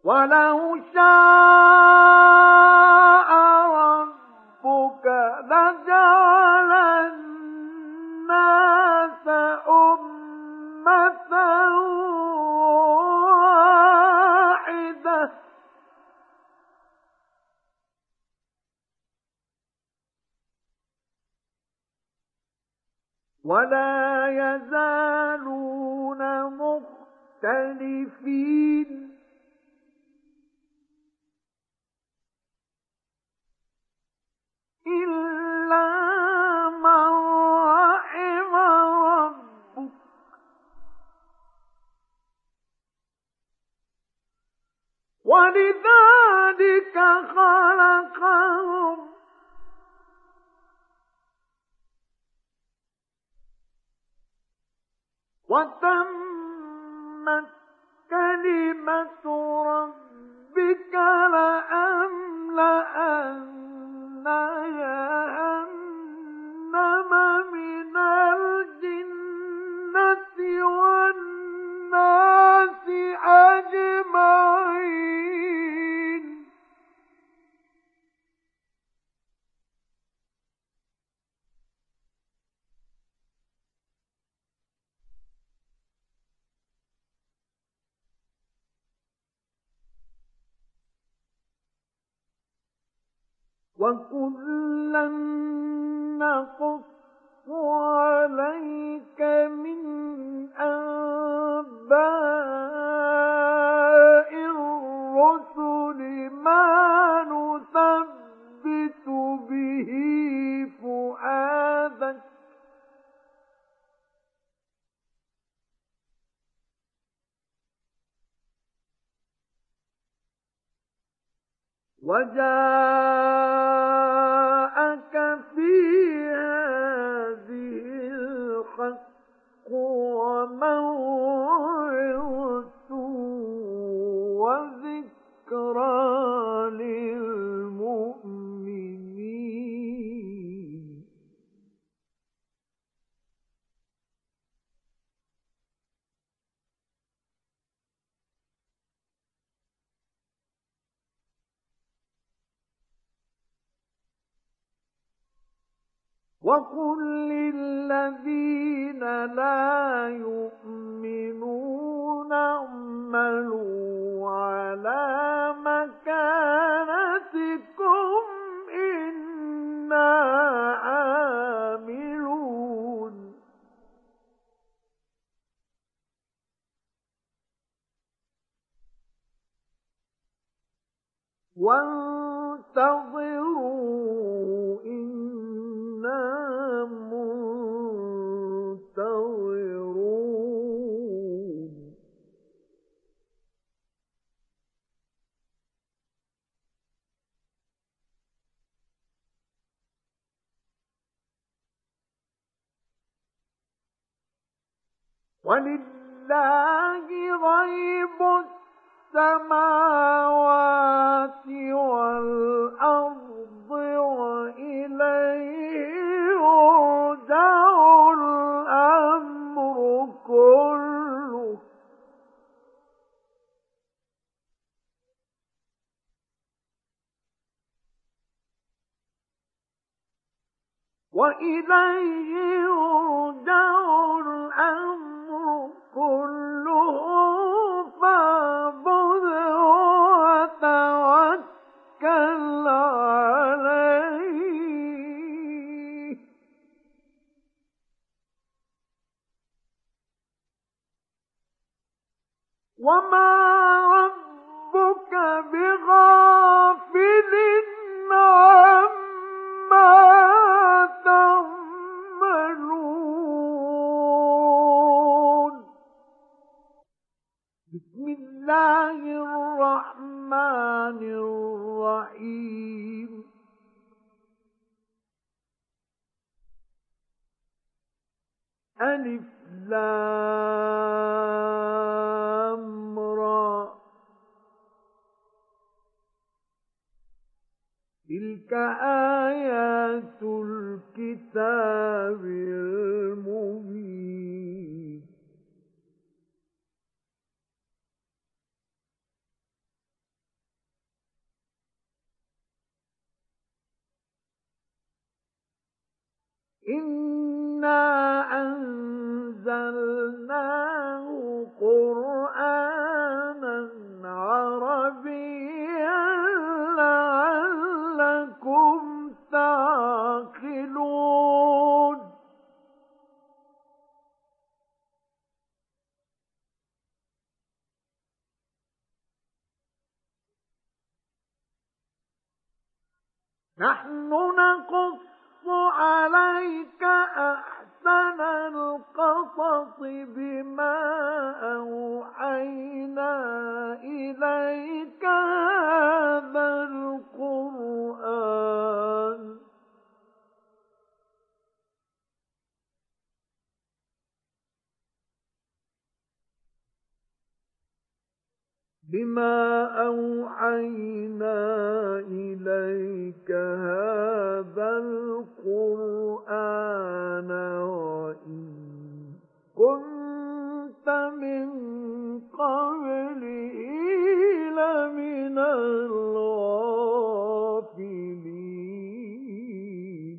ولو شاء ربك لجعل الناس أمة واحدة ولا يزالون مختلفين إلا من رحم ربك ولذلك خلقهم وتمت كلمة ربك لأملأن جهنم من الجنة والناس أجمعين وكلا نقص عليك من أنباء الرسل ما نثبت به فؤادك وجاءك في هذه الحق وموعظة وذكرى للمؤمنين وقل للذين لا يؤمنون اعملوا على مكانتكم إنا عاملون وانتظروا إنا منتظرون ولله غيب السماوات والأرض وإليه يرجع الأمر كله وإليه يرجع الأمر كله فاعبده وتوكل عليه وما ربك بغافل عما تعملون بسم الله الرحمن الرحيم ألف لام را تلك آيات الكتاب المبين إِنَّا أَنزَلْنَاهُ قُرْآنًا عَرَبِيًّا لَّعَلَّكُمْ تَعْقِلُونَ نَحْنُ نَقُصُّ عَلَيْكَ أَحْسَنَ الْقَصَصِ بِمَا أَوْحَيْنَا إِلَيْكَ هَٰذَا الْقُرْآنَ وَإِن كُنتَ مِن قَبْلِهِ لَمِنَ الْغَافِلِينَ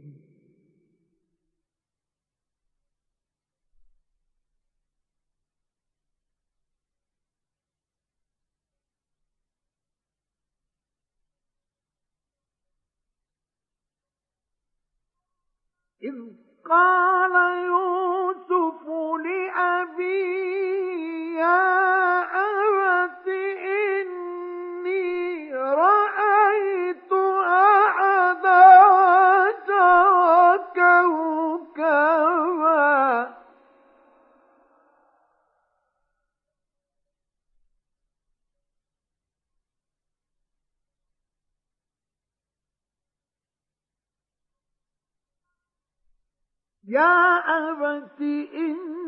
إِذْ قَالَ يُوسُفُ لِأَبِيهِ يَا أَبَتِ إِنِّي رَأَيْتُ أَحَدَ عَشَرَ كَوْكَبًا يَا أَبَتِ